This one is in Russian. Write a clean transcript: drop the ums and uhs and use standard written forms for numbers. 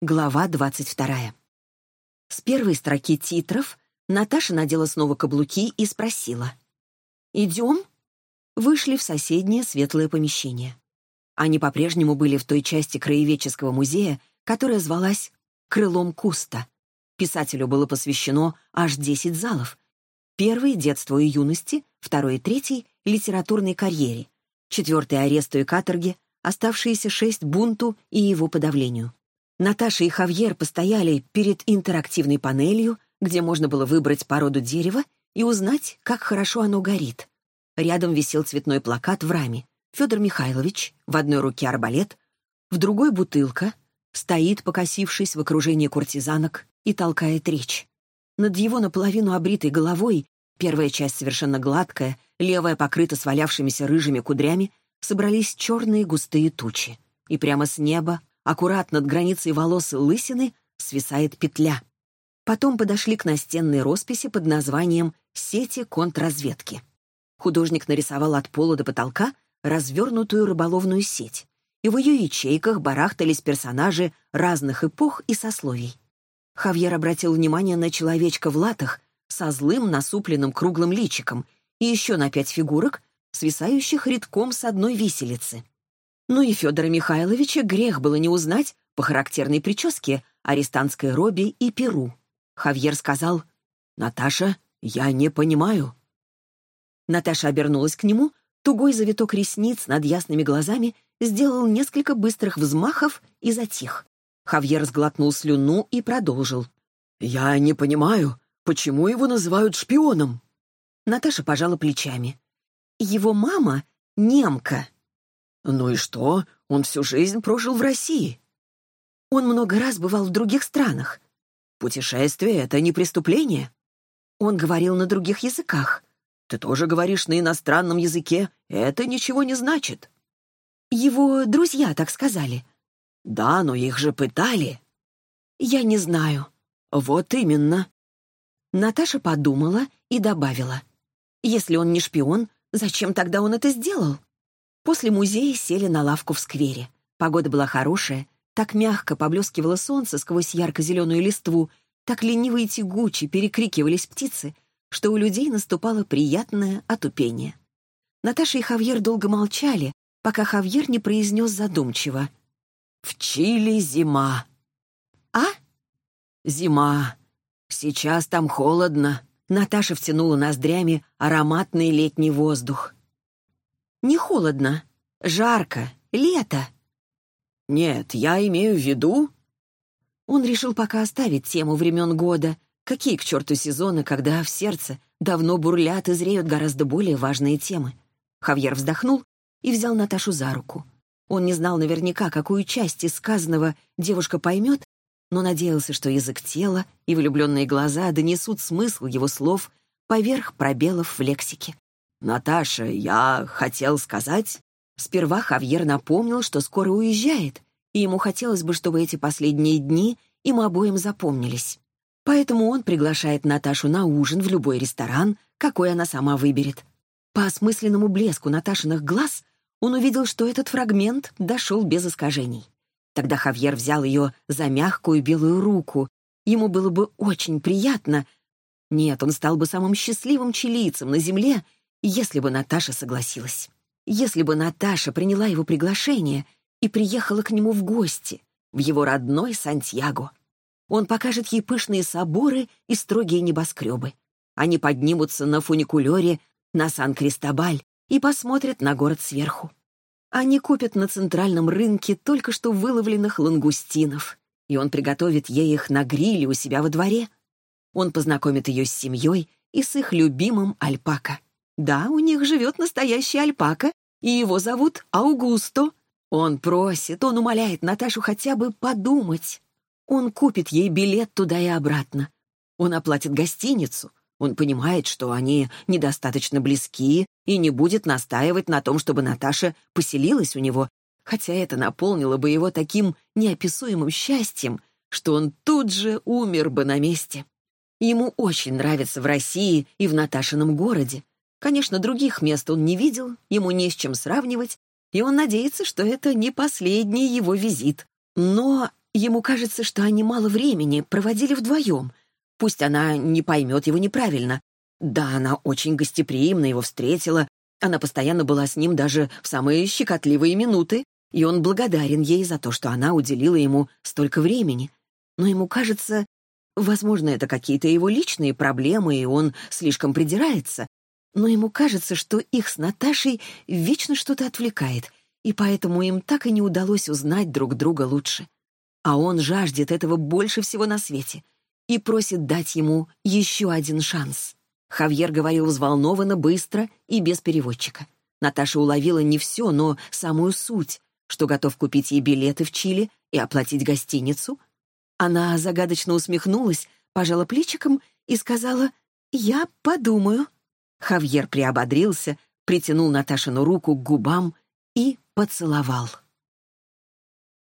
Глава 22. С первой строки титров Наташа надела снова каблуки и спросила: «Идем?» Вышли в соседнее светлое помещение. Они по-прежнему были в той части краеведческого музея, которая звалась «Крылом Куста». Писателю было посвящено аж 10 залов. Первый — детству и юности, второй и третий — литературной карьере, четвертый — аресту и каторге, оставшиеся 6 — бунту и его подавлению. Наташа и Хавьер постояли перед интерактивной панелью, где можно было выбрать породу дерева и узнать, как хорошо оно горит. Рядом висел цветной плакат в раме. Федор Михайлович, в одной руке арбалет, в другой бутылка, стоит, покосившись в окружении куртизанок, и толкает речь. Над его наполовину обритой головой, первая часть совершенно гладкая, левая покрыта свалявшимися рыжими кудрями, собрались черные густые тучи. И прямо с неба, аккурат над границей волос и лысины, свисает петля. Потом подошли к настенной росписи под названием «Сети контрразведки». Художник нарисовал от пола до потолка развернутую рыболовную сеть, и в ее ячейках барахтались персонажи разных эпох и сословий. Хавьер обратил внимание на человечка в латах со злым насупленным круглым личиком и еще на 5 фигурок, свисающих рядком с одной виселицы. Ну и Федора Михайловича грех было не узнать по характерной прическе, арестантской робе и перу. Хавьер сказал: «Наташа, я не понимаю». Наташа обернулась к нему, тугой завиток ресниц над ясными глазами сделал несколько быстрых взмахов и затих. Хавьер сглотнул слюну и продолжил: «Я не понимаю, почему его называют шпионом?» Наташа пожала плечами. «Его мама — немка». «Ну и что? Он всю жизнь прожил в России». «Он много раз бывал в других странах». «Путешествие — это не преступление». «Он говорил на других языках». «Ты тоже говоришь на иностранном языке. Это ничего не значит». «Его друзья так сказали». «Да, но их же пытали». «Я не знаю». «Вот именно». Наташа подумала и добавила: «Если он не шпион, зачем тогда он это сделал?» После музея сели на лавку в сквере. Погода была хорошая, так мягко поблескивало солнце сквозь ярко-зеленую листву, так лениво и тягуче перекрикивались птицы, что у людей наступало приятное отупение. Наташа и Хавьер долго молчали, пока Хавьер не произнес задумчиво: «В Чили зима». «А?» «Зима. Сейчас там холодно». Наташа втянула ноздрями ароматный летний воздух. «Не холодно. Жарко. Лето». «Нет, я имею в виду...» Он решил пока оставить тему времен года. Какие к черту сезоны, когда в сердце давно бурлят и зреют гораздо более важные темы. Хавьер вздохнул и взял Наташу за руку. Он не знал наверняка, какую часть из сказанного девушка поймет, но надеялся, что язык тела и влюбленные глаза донесут смысл его слов поверх пробелов в лексике. «Наташа, я хотел сказать...» Сперва Хавьер напомнил, что скоро уезжает, и ему хотелось бы, чтобы эти последние дни им обоим запомнились. Поэтому он приглашает Наташу на ужин в любой ресторан, какой она сама выберет. По осмысленному блеску Наташиных глаз он увидел, что этот фрагмент дошел без искажений. Тогда Хавьер взял ее за мягкую белую руку. Ему было бы очень приятно. Нет, он стал бы самым счастливым чилийцем на земле, если бы Наташа согласилась. Если бы Наташа приняла его приглашение и приехала к нему в гости, в его родной Сантьяго. Он покажет ей пышные соборы и строгие небоскребы. Они поднимутся на фуникулёре на Сан-Кристобаль и посмотрят на город сверху. Они купят на центральном рынке только что выловленных лангустинов, и он приготовит ей их на гриле у себя во дворе. Он познакомит ее с семьей и с их любимым альпака. Да, у них живет настоящий альпака, и его зовут Аугусто. Он просит, он умоляет Наташу хотя бы подумать. Он купит ей билет туда и обратно. Он оплатит гостиницу. Он понимает, что они недостаточно близки и не будет настаивать на том, чтобы Наташа поселилась у него, хотя это наполнило бы его таким неописуемым счастьем, что он тут же умер бы на месте. Ему очень нравится в России и в Наташином городе. Конечно, других мест он не видел, ему не с чем сравнивать, и он надеется, что это не последний его визит. Но Ему кажется, что они мало времени проводили вдвоем. Пусть она не поймет его неправильно. Да, она очень гостеприимно его встретила, она постоянно была с ним даже в самые щекотливые минуты, и он благодарен ей за то, что она уделила ему столько времени. Но ему кажется, возможно, это какие-то его личные проблемы, и он слишком придирается, но ему кажется, что их с Наташей вечно что-то отвлекает, и поэтому им так и не удалось узнать друг друга лучше. А он жаждет этого больше всего на свете и просит дать ему еще один шанс. Хавьер говорил взволнованно, быстро и без переводчика. Наташа уловила не все, но самую суть, что готов купить ей билеты в Чили и оплатить гостиницу. Она загадочно усмехнулась, пожала плечиком и сказала: «Я подумаю». Хавьер приободрился, притянул Наташину руку к губам и поцеловал.